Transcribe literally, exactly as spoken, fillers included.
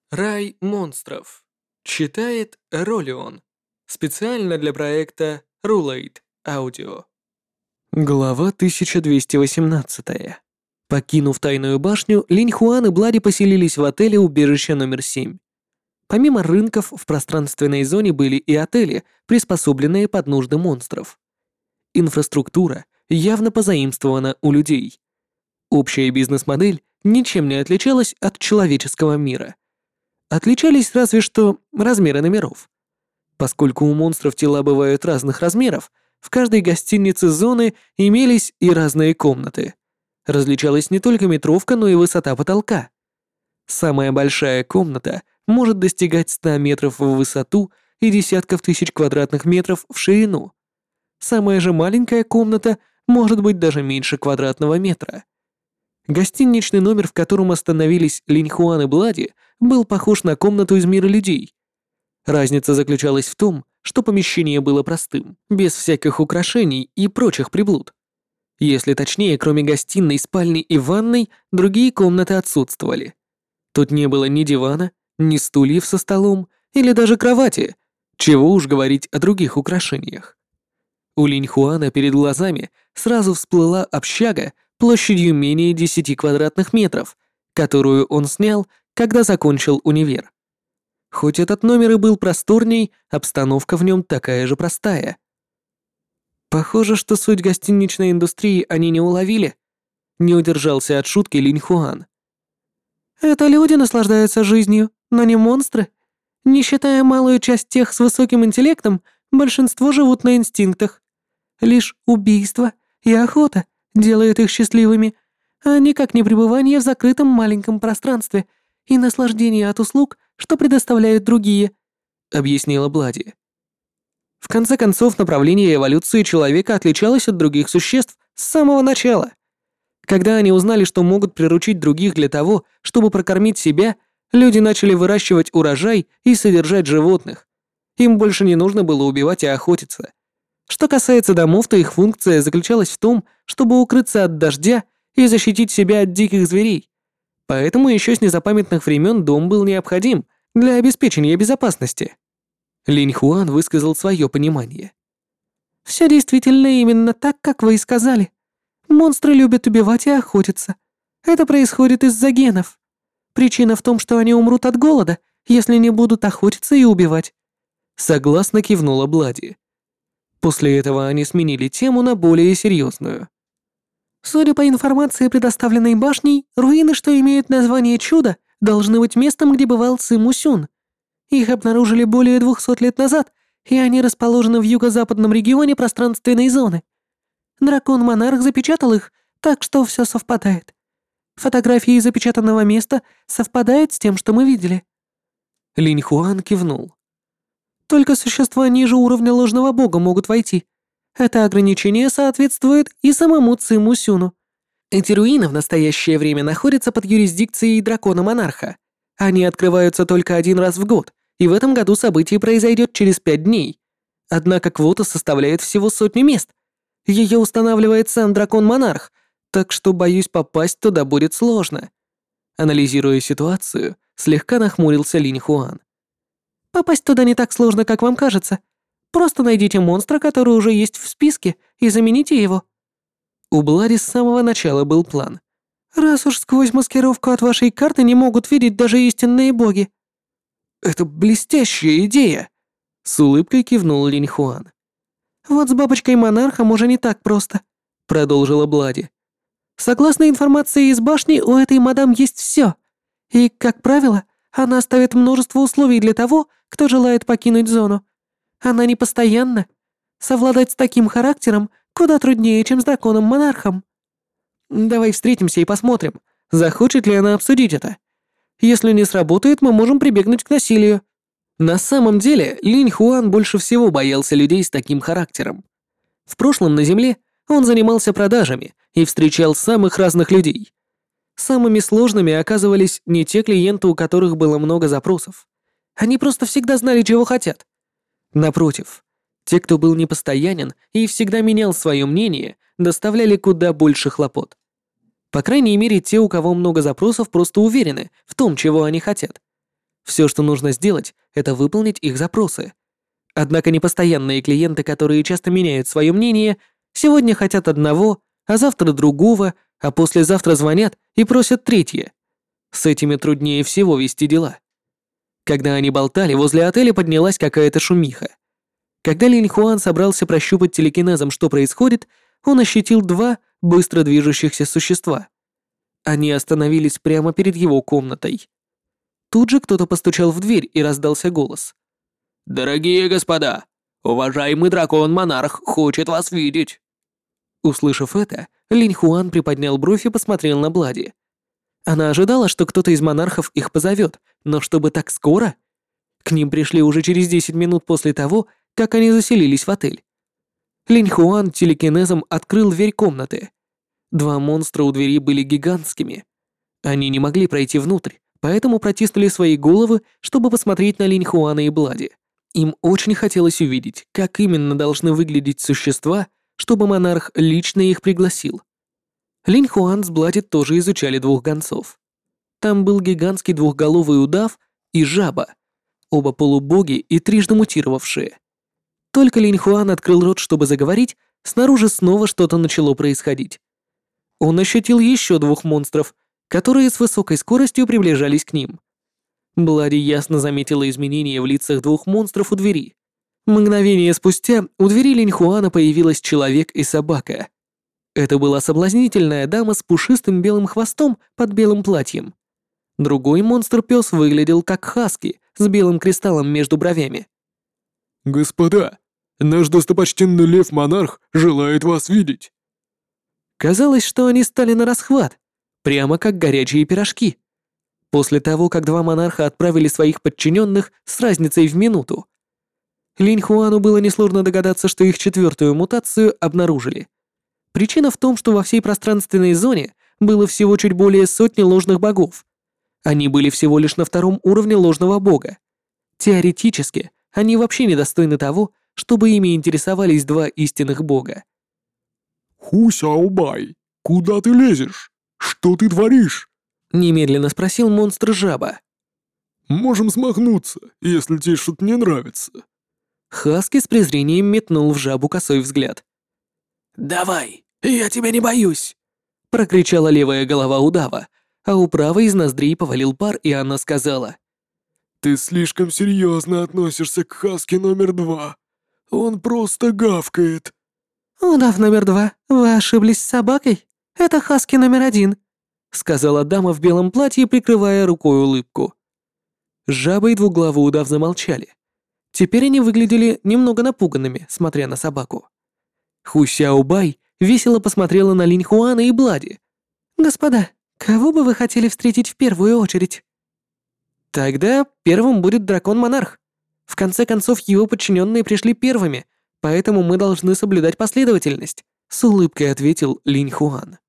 Рай монстров. Читает Ролион. Специально для проекта Rulate Audio. Глава тысяча двести восемнадцать. Покинув тайную башню, Линь Хуан и Блади поселились в отеле убежище номер семь. Помимо рынков, в пространственной зоне были и отели, приспособленные под нужды монстров. Инфраструктура явно позаимствована у людей. Общая бизнес-модель ничем не отличалась от человеческого мира. Отличались разве что размеры номеров. Поскольку у монстров тела бывают разных размеров, в каждой гостинице зоны имелись и разные комнаты. Различалась не только метровка, но и высота потолка. Самая большая комната может достигать ста метров в высоту и десятков тысяч квадратных метров в ширину. Самая же маленькая комната может быть даже меньше квадратного метра. Гостиничный номер, в котором остановились Линь Хуан и Блади, был похож на комнату из мира людей. Разница заключалась в том, что помещение было простым, без всяких украшений и прочих приблуд. Если точнее, кроме гостиной, спальни и ванной, другие комнаты отсутствовали. Тут не было ни дивана, ни стульев со столом или даже кровати, чего уж говорить о других украшениях. У Линь Хуана перед глазами сразу всплыла общага площадью менее десяти квадратных метров, которую он снял, когда закончил универ. Хоть этот номер и был просторней, обстановка в нем такая же простая. Похоже, что суть гостиничной индустрии они не уловили. Не удержался от шутки Линь Хуан. Это люди наслаждаются жизнью, но не монстры. Не считая малую часть тех с высоким интеллектом, большинство живут на инстинктах. Лишь убийство и охота делают их счастливыми, а никак не пребывание в закрытом маленьком пространстве и наслаждение от услуг, что предоставляют другие», — объяснила Блади. В конце концов, направление эволюции человека отличалось от других существ с самого начала. Когда они узнали, что могут приручить других для того, чтобы прокормить себя, люди начали выращивать урожай и содержать животных. Им больше не нужно было убивать и охотиться. Что касается домов, то их функция заключалась в том, чтобы укрыться от дождя и защитить себя от диких зверей. Поэтому еще с незапамятных времен дом был необходим для обеспечения безопасности. Линь Хуан высказал свое понимание. «Все действительно именно так, как вы и сказали. Монстры любят убивать и охотиться. Это происходит из-за генов. Причина в том, что они умрут от голода, если не будут охотиться и убивать». Согласно кивнула Блади. После этого они сменили тему на более серьезную. Судя по информации, предоставленной башней, руины, что имеют название «Чудо», должны быть местом, где бывал Цы Мусюн. Их обнаружили более двухсот лет назад, и они расположены в юго-западном регионе пространственной зоны. Дракон-монарх запечатал их, так что все совпадает. Фотографии запечатанного места совпадают с тем, что мы видели. Линь Хуан кивнул. Только существа ниже уровня ложного бога могут войти. Это ограничение соответствует и самому Ци Мусюну. Эти руины в настоящее время находятся под юрисдикцией дракона-монарха. Они открываются только один раз в год, и в этом году событие произойдет через пять дней. Однако квота составляет всего сотню мест. Ее устанавливает сам дракон-монарх, так что, боюсь, попасть туда будет сложно. Анализируя ситуацию, слегка нахмурился Линь Хуан. Попасть туда не так сложно, как вам кажется. Просто найдите монстра, который уже есть в списке, и замените его». У Блади с самого начала был план. «Раз уж сквозь маскировку от вашей карты не могут видеть даже истинные боги». «Это блестящая идея», — с улыбкой кивнул Линь Хуан. «Вот с бабочкой-монархом уже не так просто», — продолжила Блади. «Согласно информации из башни, у этой мадам есть все. И, как правило, она ставит множество условий для того, кто желает покинуть зону. Она не постоянна. Совладать с таким характером куда труднее, чем с драконом-монархом. Давай встретимся и посмотрим, захочет ли она обсудить это. Если не сработает, мы можем прибегнуть к насилию». На самом деле, Линь Хуан больше всего боялся людей с таким характером. В прошлом на Земле он занимался продажами и встречал самых разных людей. Самыми сложными оказывались не те клиенты, у которых было много запросов. Они просто всегда знали, чего хотят. Напротив, те, кто был непостоянен и всегда менял свое мнение, доставляли куда больше хлопот. По крайней мере, те, у кого много запросов, просто уверены в том, чего они хотят. Все, что нужно сделать, это выполнить их запросы. Однако непостоянные клиенты, которые часто меняют свое мнение, сегодня хотят одного, а завтра другого, а послезавтра звонят и просят третье. С этими труднее всего вести дела. Когда они болтали, возле отеля поднялась какая-то шумиха. Когда Линь Хуан собрался прощупать телекинезом, что происходит, он ощутил два быстро движущихся существа. Они остановились прямо перед его комнатой. Тут же кто-то постучал в дверь и раздался голос. «Дорогие господа, уважаемый дракон-монарх хочет вас видеть». Услышав это, Линь Хуан приподнял бровь и посмотрел на Блади. Она ожидала, что кто-то из монархов их позовет, но чтобы так скоро? К ним пришли уже через десять минут после того, как они заселились в отель. Линь Хуан телекинезом открыл дверь комнаты. Два монстра у двери были гигантскими. Они не могли пройти внутрь, поэтому протиснули свои головы, чтобы посмотреть на Линь Хуана и Блади. Им очень хотелось увидеть, как именно должны выглядеть существа, чтобы монарх лично их пригласил. Линь Хуан с Блади тоже изучали двух гонцов. Там был гигантский двухголовый удав и жаба, оба полубоги и трижды мутировавшие. Только Линь Хуан открыл рот, чтобы заговорить, снаружи снова что-то начало происходить. Он ощутил еще двух монстров, которые с высокой скоростью приближались к ним. Блади ясно заметила изменения в лицах двух монстров у двери. Мгновение спустя у двери Линь Хуана появилась человек и собака. Это была соблазнительная дама с пушистым белым хвостом под белым платьем. Другой монстр-пес выглядел как хаски с белым кристаллом между бровями. «Господа, наш достопочтенный лев-монарх желает вас видеть». Казалось, что они стали на расхват, прямо как горячие пирожки. После того, как два монарха отправили своих подчиненных с разницей в минуту. Линь Хуану было несложно догадаться, что их четвертую мутацию обнаружили. Причина в том, что во всей пространственной зоне было всего чуть более сотни ложных богов. Они были всего лишь на втором уровне ложного бога. Теоретически, они вообще недостойны того, чтобы ими интересовались два истинных бога. «Ху Сяобай, куда ты лезешь? Что ты творишь?» Немедленно спросил монстр-жаба. «Можем смахнуться, если тебе что-то не нравится». Хаски с презрением метнул в жабу косой взгляд. «Давай, я тебя не боюсь!» Прокричала левая голова удава, а у правой из ноздрей повалил пар, и она сказала. «Ты слишком серьезно относишься к Хаске номер два. Он просто гавкает». «Удав номер два, вы ошиблись с собакой? Это Хаски номер один», сказала дама в белом платье, прикрывая рукой улыбку. Жаба и двуглавый удав замолчали. Теперь они выглядели немного напуганными, смотря на собаку. Ху Сяобай весело посмотрела на Линь Хуана и Блади. «Господа, кого бы вы хотели встретить в первую очередь?» «Тогда первым будет дракон-монарх. В конце концов, его подчиненные пришли первыми, поэтому мы должны соблюдать последовательность», с улыбкой ответил Линь Хуан.